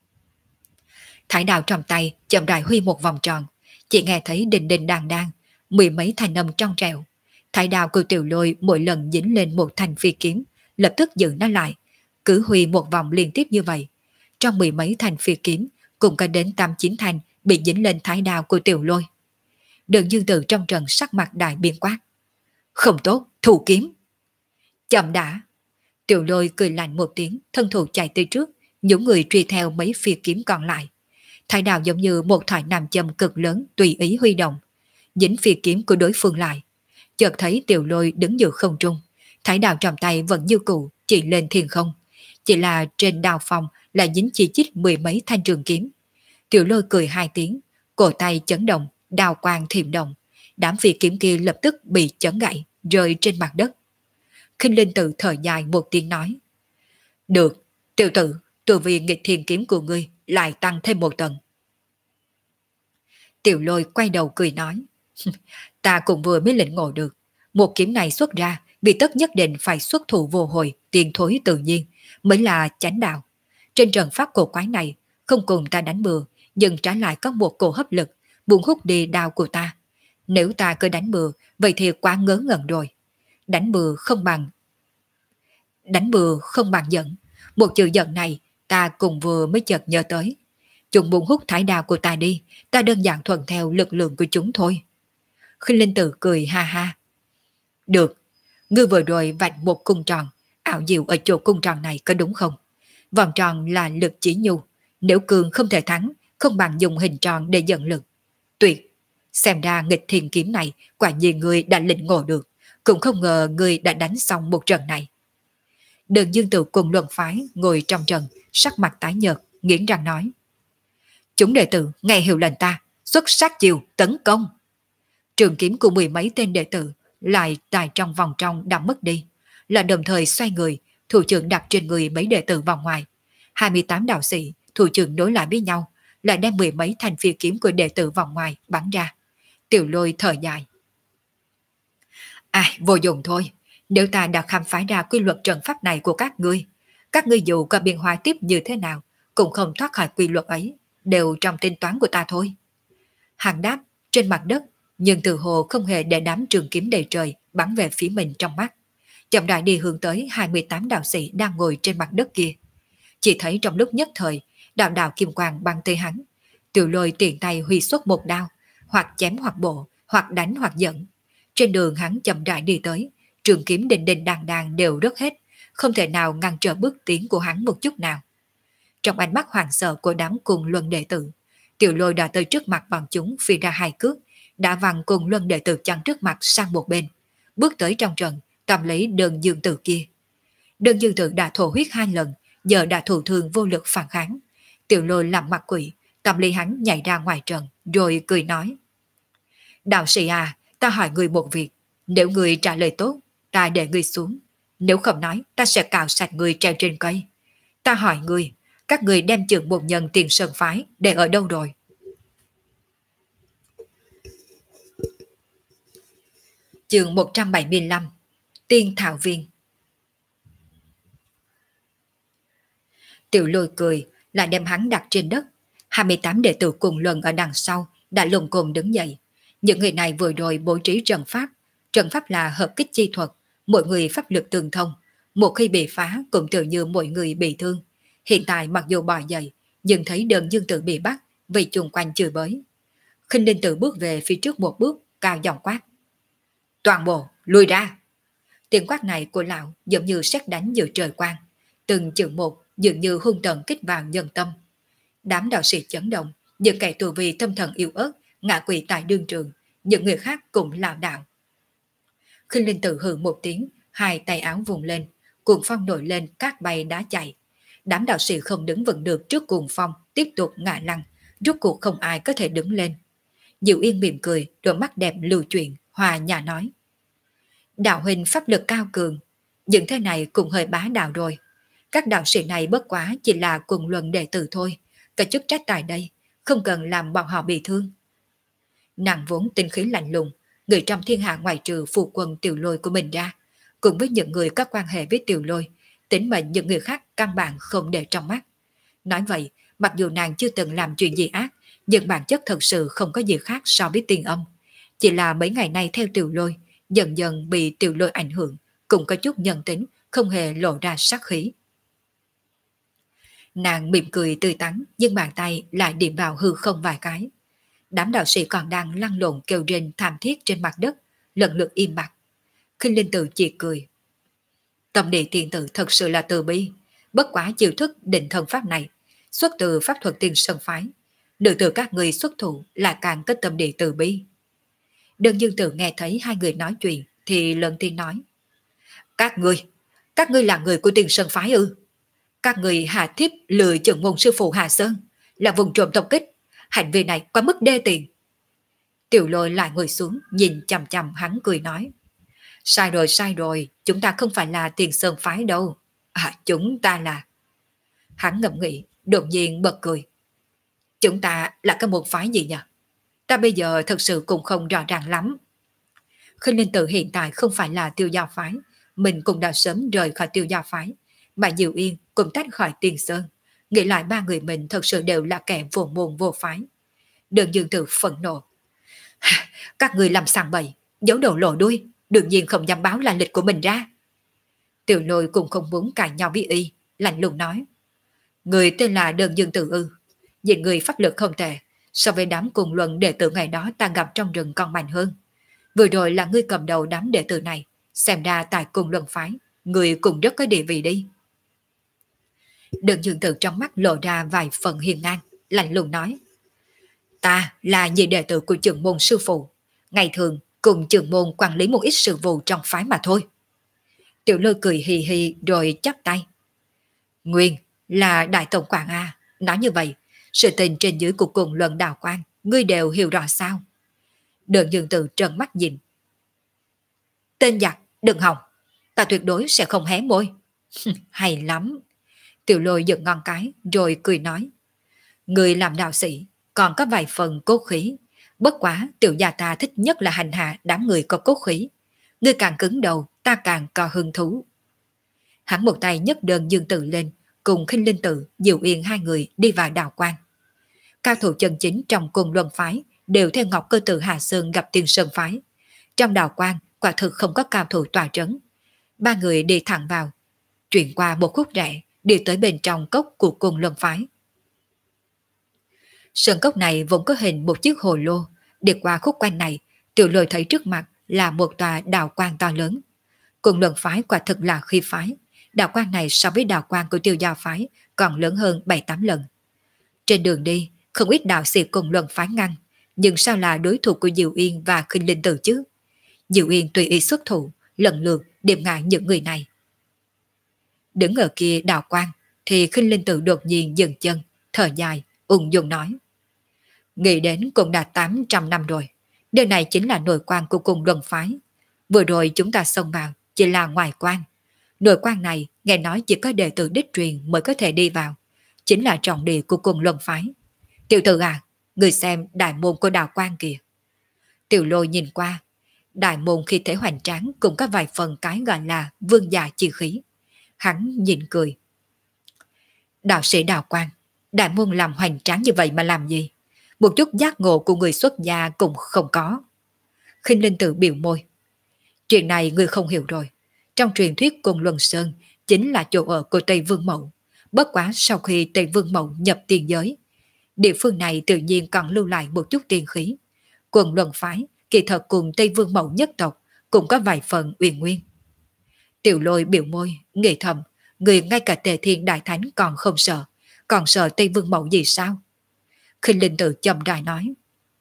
Thái đao trong tay chậm rãi huy một vòng tròn, chỉ nghe thấy đình đình đàn đàn, mười mấy thanh âm trong trẻo. Thái đao của Tiểu Lôi mỗi lần dính lên một thanh phi kiếm, lập tức giữ nó lại, cứ huy một vòng liên tiếp như vậy. Trong mười mấy thanh phi kiếm, cũng có đến 8-9 thanh bị dính lên thái đao của Tiểu Lôi. Đường Dương Tử trong trận sắc mặt đại biến quát. Không tốt, thủ kiếm. Chậm đã. Tiểu Lôi cười lạnh một tiếng, thân thủ chạy tới trước, những người truy theo mấy phi kiếm còn lại. Thái đao giống như một thỏi nam châm cực lớn tùy ý huy động, dính phi kiếm của đối phương lại. Chợt thấy Tiểu Lôi đứng giữa không trung, thái đao trong tay vẫn như cũ chỉ lên thiên không, chỉ là trên đao phong là dính chi chít mười mấy thanh trường kiếm. Tiểu Lôi cười hai tiếng, cổ tay chấn động, đao quang thiểm động, đám phi kiếm kia lập tức bị chấn gãy, rơi trên mặt đất. Khinh Linh Tử thở dài một tiếng nói. Được, Tiểu tử, từ vì nghịch thiên kiếm của ngươi lại tăng thêm một tầng. Tiểu Lôi quay đầu cười nói. Ta cũng vừa mới lĩnh ngộ được, một kiếm này xuất ra vì tất nhất định phải xuất thủ vô hồi, tiền thối tự nhiên, mới là chánh đạo. Trên trận pháp cổ quái này, không cùng ta đánh bừa, nhưng trái lại có một cổ hấp lực, buông hút đi đao của ta. Nếu ta cứ đánh bừa, vậy thì quá ngớ ngẩn rồi. Đánh bừa không bằng giận. Một chữ giận này, ta cùng vừa mới chợt nhớ tới. Chúng buông hút thái đao của ta đi, ta đơn giản thuận theo lực lượng của chúng thôi. Khinh Linh Tử cười ha ha. Được, ngươi vừa rồi vạch một cung tròn, ảo diệu ở chỗ cung tròn này có đúng không? Vòng tròn là lực chỉ nhu, nếu cường không thể thắng, không bằng dùng hình tròn để dẫn lực. Tuyệt, xem ra nghịch thiên kiếm này quả nhiên ngươi đã lĩnh ngộ được, cũng không ngờ ngươi đã đánh xong một trận này. Đường Dương Tử cùng luận phái ngồi trong trận, sắc mặt tái nhợt, nghiến răng nói. Chúng đệ tử nghe hiệu lệnh ta, xuất sát chiều tấn công. Trường kiếm của mười mấy tên đệ tử lại tại trong vòng trong đã mất đi, là đồng thời xoay người, thủ trưởng đặt trên người mấy đệ tử vòng ngoài. 28 đạo sĩ, thủ trưởng đối lại với nhau, lại đem mười mấy thanh phi kiếm của đệ tử vòng ngoài bắn ra. Tiểu Lôi thở dài. Ai, vô dụng thôi, nếu ta đã khám phá ra quy luật trận pháp này của các ngươi dù có biện hóa tiếp như thế nào, cũng không thoát khỏi quy luật ấy, đều trong tính toán của ta thôi. Hàng đáp trên mặt đất, nhưng từ hồ không hề để đám trường kiếm đầy trời bắn về phía mình trong mắt. Chậm rãi đi hướng tới 28 đạo sĩ đang ngồi trên mặt đất kia. Chỉ thấy trong lúc nhất thời, đạo đạo kim quang băng tới hắn. Tiểu Lôi tiện tay huy xuất một đao, hoặc chém hoặc bổ, hoặc đánh hoặc dẫn. Trên đường hắn chậm rãi đi tới, trường kiếm đình đình đàn đàn đều rớt hết, không thể nào ngăn trở bước tiến của hắn một chút nào. Trong ánh mắt hoảng sợ của đám cùng luân đệ tử, Tiểu Lôi đã tới trước mặt bọn chúng phi ra hai cước, đã văng cùng luân đệ tử chắn trước mặt sang một bên. Bước tới trong trận, tóm lấy đơn dương tử kia. Đơn dương tử đã thổ huyết 2 lần, giờ đã thụ thương vô lực phản kháng. Tiểu Lôi làm mặt quỷ, tóm lấy hắn nhảy ra ngoài trận, rồi cười nói. Đạo sĩ à, ta hỏi người một việc, nếu người trả lời tốt, ta để người xuống. Nếu không nói, ta sẽ cạo sạch người treo trên cây. Ta hỏi người, các người đem trưởng môn nhân Tiền Sơn phái để ở đâu rồi? Chương 175 Tiên Thảo Viên. Tiểu Lôi cười, lại đem hắn đặt trên đất. 28 đệ tử cùng luân ở đằng sau đã lùng cùng đứng dậy. Những người này vừa rồi bố trí trận pháp. Trận pháp là hợp kích chi thuật, mỗi người pháp lực tương thông. Một khi bị phá cũng tự như mỗi người bị thương. Hiện tại mặc dù bò dậy, nhưng thấy đơn dương tử bị bắt, vì chung quanh chửi bới. Khinh Linh Tử bước về phía trước một bước, cao giọng quát. Toàn bộ, lùi ra! Tiếng quát này của lão giống như sét đánh giữa trời quang. Từng chữ một dường như hung tợn kích vào nhân tâm. Đám đạo sĩ chấn động, những kẻ tu vi tâm thần yếu ớt, ngã quỵ tại đương trường, những người khác cũng lảo đảo. Khinh Linh Tử hừ một tiếng, hai tay áo vùng lên, cuồng phong nổi lên, cát bay đá chạy. Đám đạo sĩ không đứng vững được trước cuồng phong, tiếp tục ngã lăn, rốt cuộc không ai có thể đứng lên. Diệu Yên mỉm cười, đôi mắt đẹp lưu chuyển, hòa nhã nói. Đạo huynh pháp lực cao cường, những thế này cũng hơi bá đạo rồi. Các đạo sĩ này bất quá chỉ là cùng luận đệ tử thôi, cả chức trách tại đây, không cần làm bọn họ bị thương. Nàng vốn tinh khí lạnh lùng, người trong thiên hạ ngoại trừ phụ quân Tiểu Lôi của mình ra, cùng với những người có quan hệ với Tiểu Lôi, tính mệnh những người khác căn bản không để trong mắt. Nói vậy, mặc dù nàng chưa từng làm chuyện gì ác, nhưng bản chất thật sự không có gì khác so với Tiên Âm. Chỉ là mấy ngày nay theo Tiểu Lôi, dần dần bị Tiểu Lôi ảnh hưởng, cũng có chút nhân tính, không hề lộ ra sát khí. Nàng mỉm cười tươi tắn, nhưng bàn tay lại điểm vào hư không vài cái. Đám đạo sĩ còn đang lăn lộn kêu rên thảm thiết trên mặt đất, lần lượt im bặt. Khinh Linh Tử chỉ cười. Tâm địa tiên tử thật sự là từ bi, bất quá chiêu thức định thần pháp này, xuất từ pháp thuật Tiên Sơn phái. Được từ các người xuất thủ là càng có tâm địa từ bi. Đơn Dương Tử nghe thấy hai người nói chuyện thì lớn tiếng nói. Các ngươi là người của Tiên Sơn phái ư? Các người hạ thiếp lừa trưởng môn sư phụ Hà Sơn, là vùng trộm tập kích. Hành vi này quá mức đê tiện. Tiểu Lôi lại ngồi xuống, nhìn chằm chằm hắn cười nói. Sai rồi, chúng ta không phải là Tiền Sơn phái đâu. Chúng ta là... Hắn ngẫm nghĩ, đột nhiên bật cười. Chúng ta là cái môn phái gì nhỉ? Ta bây giờ thật sự cũng không rõ ràng lắm. Khinh Linh Tử hiện tại không phải là Tiêu Giao phái, mình cũng đã sớm rời khỏi Tiêu Giao phái, mà Diệu Yên cũng tách khỏi Tiên Sơn. Nghĩ lại ba người mình thật sự đều là kẻ vô môn vô phái. Đơn Dương Tử phẫn nộ. Các người làm sàng bậy, giấu đầu lộ đuôi, đương nhiên không dám báo là lịch của mình ra. Tiểu Lôi cũng không muốn cãi nhau với y, lạnh lùng nói. Người tên là Đơn Dương Tử ư? Nhìn người pháp lực không tệ, so với đám cùng luận đệ tử ngày đó ta gặp trong rừng còn mạnh hơn. Vừa rồi là ngươi cầm đầu đám đệ tử này, xem ra tại cùng luận phái, người cũng rất có địa vị đi. Đơn Dương Tử trong mắt lộ ra vài phần hiền ngang, lạnh lùng nói. Ta là nhị đệ tử của trưởng môn sư phụ, ngày thường cùng trưởng môn quản lý một ít sự vụ trong phái mà thôi. Tiểu Lôi cười hì hì rồi chắp tay. Nguyên là đại tổng quản A, nói như vậy, sự tình trên dưới của cùng luận đào quan, ngươi đều hiểu rõ sao? Đơn Dương Tử trợn mắt nhìn. Tên giặc, đừng hòng, ta tuyệt đối sẽ không hé môi. Hay lắm. Tiểu Lôi giật ngon cái rồi cười nói. Người làm đạo sĩ còn có vài phần cốt khí, bất quá tiểu gia ta thích nhất là hành hạ đám người có cốt khí. Ngươi càng cứng đầu, ta càng có hứng thú. Hắn một tay nhấc Đơn Dương Tử lên, cùng Khinh Linh Tử, Diệu Yên hai người đi vào đào quan. Cao thủ chân chính trong cùng luân phái đều theo Ngọc Cơ Tử Hà Sơn gặp Tiên Sơn phái. Trong đào quan quả thực không có cao thủ tòa trấn. Ba người đi thẳng vào, chuyển qua một khúc rẽ, đi tới bên trong cốc của cùng luân phái. Sơn cốc này vốn có hình một chiếc hồ lô, đi qua khúc quanh này, Tiểu Lôi thấy trước mặt là một tòa đào quan to lớn. Cùng luân phái quả thực là khí phái, đào quan này so với đào quan của Tiêu Giao phái còn lớn hơn 7-8 lần. Trên đường đi, không ít đạo sĩ cùng luân phái ngăn, nhưng sao là đối thủ của Diệu Yên và Khinh Linh Tử chứ? Diệu Yên tùy ý xuất thủ, lần lượt điểm ngã những người này. Đứng ở kia đào quang, thì Khinh Linh Tử đột nhiên dừng chân, thở dài, ung dung nói. Nghĩ đến cũng đã 800 năm rồi. Điều này chính là nội quan của cùng luân phái. Vừa rồi chúng ta xông vào, chỉ là ngoài quan. Nội quan này, nghe nói chỉ có đệ tử đích truyền mới có thể đi vào. Chính là trọng địa của cùng luân phái. Tiểu tử à, người xem đại môn của đào quan kìa. Tiểu Lôi nhìn qua. Đại môn khi thể hoành tráng cũng có vài phần cái gọi là vương giả chi khí. Hắn nhìn cười. Đạo sĩ đào quan, đại môn làm hoành tráng như vậy mà làm gì? Một chút giác ngộ của người xuất gia cũng không có. Khinh Linh Tử biểu môi. Chuyện này ngươi không hiểu rồi. Trong truyền thuyết Côn Luân Sơn chính là chỗ ở của Tây Vương Mẫu. Bất quá sau khi Tây Vương Mẫu nhập tiền giới, địa phương này tự nhiên còn lưu lại một chút tiên khí. Quần Luân Phái kỳ thật cùng Tây Vương Mẫu nhất tộc cũng có vài phần uyển nguyên. Tiểu Lôi biểu môi, nghĩ thầm, người ngay cả Tề Thiên Đại Thánh còn không sợ, còn sợ Tây Vương Mẫu gì sao? Khinh Linh Tử chậm rãi nói.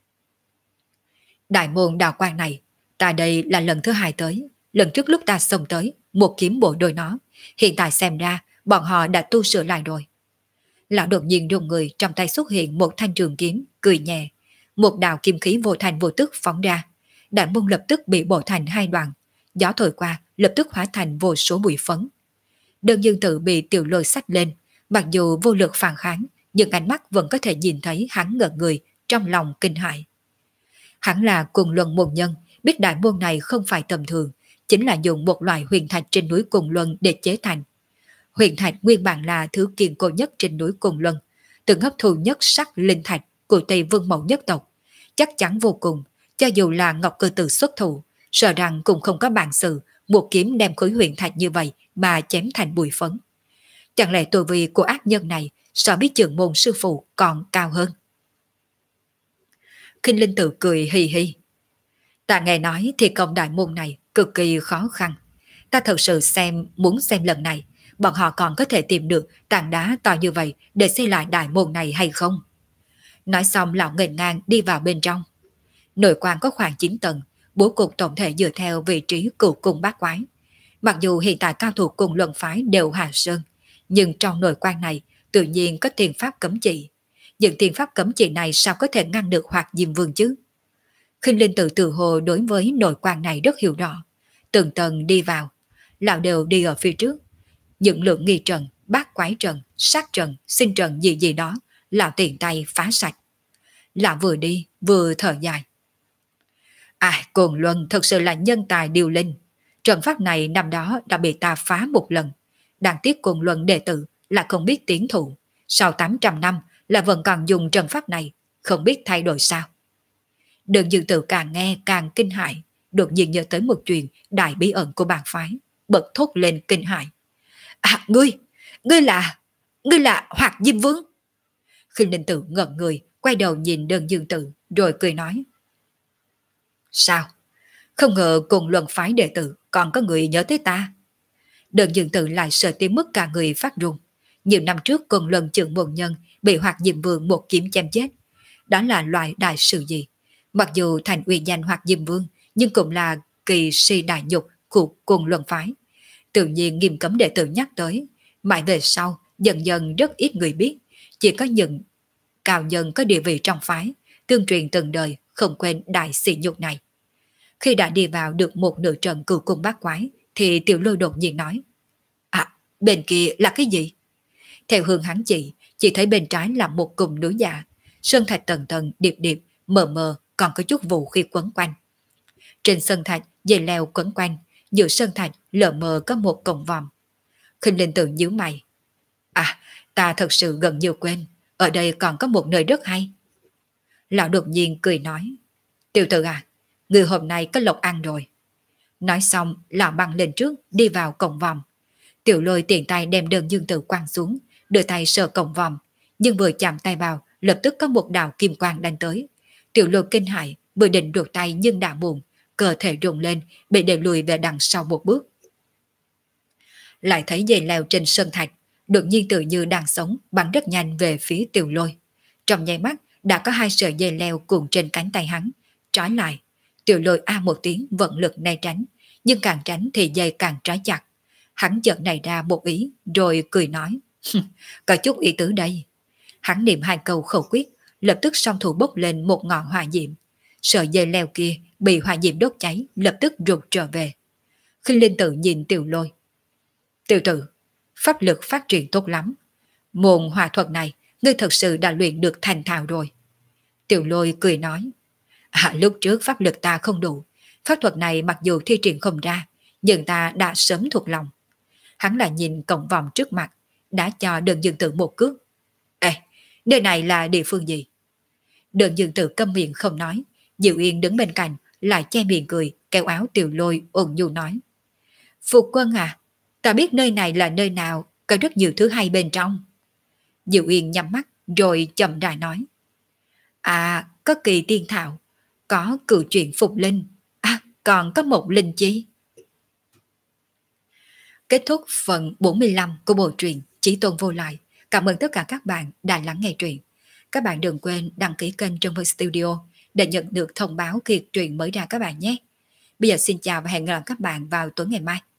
Đại môn đào quang này, ta đây là lần thứ hai tới. Lần trước lúc ta xông tới, một kiếm bộ đôi nó. Hiện tại xem ra, bọn họ đã tu sửa lại rồi. Lão đột nhiên rùng người, trong tay xuất hiện một thanh trường kiếm, cười nhẹ. Một đạo kim khí vô thành vô tức phóng ra. Đại môn lập tức bị bổ thành hai đoạn. Gió thổi qua, lập tức hóa thành vô số bụi phấn. Đơn Dương Tử bị Tiểu Lôi xách lên. Mặc dù vô lực phản kháng, nhưng ánh mắt vẫn có thể nhìn thấy hắn ngẩn người, trong lòng kinh hãi. Hắn là Cùng Luân môn nhân, biết đại môn này không phải tầm thường, chính là dùng một loại huyền thạch trên núi Cùng Luân để chế thành. Huyền thạch nguyên bản là thứ kiên cố nhất trên núi Cùng Luân, từng hấp thụ nhất sắc linh thạch của Tây Vương Mẫu nhất tộc, chắc chắn vô cùng, cho dù là Ngọc Cơ Tử xuất thủ, sợ rằng cũng không có bản sự một kiếm đem khối huyền thạch như vậy mà chém thành bụi phấn. Chẳng lẽ tu vi của ác nhân này so với trưởng môn sư phụ còn cao hơn? Khinh Linh Tử cười hì hì. Ta nghe nói thì công đại môn này cực kỳ khó khăn. Ta thật sự muốn xem lần này bọn họ còn có thể tìm được tảng đá to như vậy để xây lại đại môn này hay không. Nói xong lão nghênh ngang đi vào bên trong. Nội quan có khoảng 9 tầng, bố cục tổng thể dựa theo vị trí cửu cung bát quái. Mặc dù hiện tại cao thủ cùng luận phái đều hạ sơn, nhưng trong nội quan này tự nhiên có tiền pháp cấm chỉ. Những tiền pháp cấm chỉ này sao có thể ngăn được Hoạt Diêm Vương chứ? Khinh Linh Tử tự hồ đối với nội quan này rất hiểu rõ. Từng tầng đi vào, lão đều đi ở phía trước. Những lượng nghi trần, bát quái trần, sát trần, sinh trần gì gì đó, lão tiện tay phá sạch. Lão vừa đi vừa thở dài. Côn Luân thật sự là nhân tài điều linh. Trận pháp này năm đó đã bị ta phá một lần. Đáng tiếc Côn Luân đệ tử là không biết tiến thủ. Sau 800 năm là vẫn còn dùng trận pháp này, không biết thay đổi sao. Đơn Dương Tử càng nghe càng kinh hãi, đột nhiên nhớ tới một chuyện đại bí ẩn của bang phái, bật thốt lên kinh hãi. Ngươi là Hoạt Diêm Vương. Khinh Linh Tử ngẩn người, quay đầu nhìn Đơn Dương Tử, rồi cười nói. Sao? Không ngờ cùng luận phái đệ tử còn có người nhớ tới ta. Đơn Dương Tử lại sợ tới mức cả người phát run. Nhiều năm trước cùng luận trưởng môn nhân bị Hoạt Diêm Vương một kiếm chém chết. Đó là loại đại sự gì? Mặc dù thành uy danh Hoạt Diêm Vương, nhưng cũng là kỳ si đại nhục của cùng luận phái. Tự nhiên nghiêm cấm đệ tử nhắc tới. Mãi về sau, dần dần rất ít người biết. Chỉ có những cao nhân có địa vị trong phái, tương truyền từng đời, không quên đại sỉ nhục này. Khi đã đi vào được một nửa trận cửu cung bát quái, thì Tiểu Lôi đột nhiên nói. Bên kia là cái gì? Theo hướng hắn chỉ thấy bên trái là một cụm núi dạ. Sơn thạch tầng tầng, điệp điệp, mờ mờ, còn có chút vũ khí quấn quanh. Trên sơn thạch, dây leo quấn quanh, giữa sơn thạch lờ mờ có một cổng vòm. Khinh Linh Tử nhíu mày. Ta thật sự gần như quên, ở đây còn có một nơi rất hay. Lão đột nhiên cười nói. Tiểu tử người hôm nay có lộc ăn rồi. Nói xong, lão băng lên trước, đi vào cổng vòm. Tiểu Lôi tiện tay đem Đơn Dương Tử quăng xuống, đưa tay sờ cổng vòm, nhưng vừa chạm tay vào, lập tức có một đạo kim quang đánh tới. Tiểu Lôi kinh hãi, vừa định ruột tay nhưng đã muộn, cơ thể rung lên, bị đẩy lùi về đằng sau một bước. Lại thấy dây leo trên sơn thạch, đột nhiên tự như đang sống, bắn rất nhanh về phía Tiểu Lôi. Trong nháy mắt, đã có 2 sợi dây leo cuộn trên cánh tay hắn, trói lại. Tiểu Lôi một tiếng vận lực né tránh, nhưng càng tránh thì dây càng trói chặt. Hắn chợt này ra một ý, rồi cười nói, có chút ý tứ đây. Hắn niệm hai câu khẩu quyết, lập tức song thủ bốc lên một ngọn hỏa diệm. Sợi dây leo kia bị hỏa diệm đốt cháy, lập tức rụt trở về. Khinh Linh Tự nhìn Tiểu Lôi. Tiểu tử, pháp lực phát triển tốt lắm. Môn hỏa thuật này, ngươi thật sự đã luyện được thành thạo rồi. Tiểu Lôi cười nói, lúc trước pháp lực ta không đủ, pháp thuật này mặc dù thi triển không ra, nhưng ta đã sớm thuộc lòng. Hắn lại nhìn cổng vòng trước mặt, đã cho Đơn Dương Tử một cước. Ê, nơi này là địa phương gì? Đơn Dương Tử câm miệng không nói, Diệu Yên đứng bên cạnh, lại che miệng cười, kéo áo Tiểu Lôi ôn nhu nói. Phục quân à, ta biết nơi này là nơi nào, có rất nhiều thứ hay bên trong. Diệu Yên nhắm mắt, rồi chậm rãi nói. À, có kỳ tiên thảo, có cựu truyện phục linh, còn có một linh chi. Kết thúc phần 45 của bộ truyện Chí Tôn Vô Lại. Cảm ơn tất cả các bạn đã lắng nghe truyện. Các bạn đừng quên đăng ký kênh Trong Vân Studio để nhận được thông báo khi truyện mới ra các bạn nhé. Bây giờ xin chào và hẹn gặp lại các bạn vào tối ngày mai.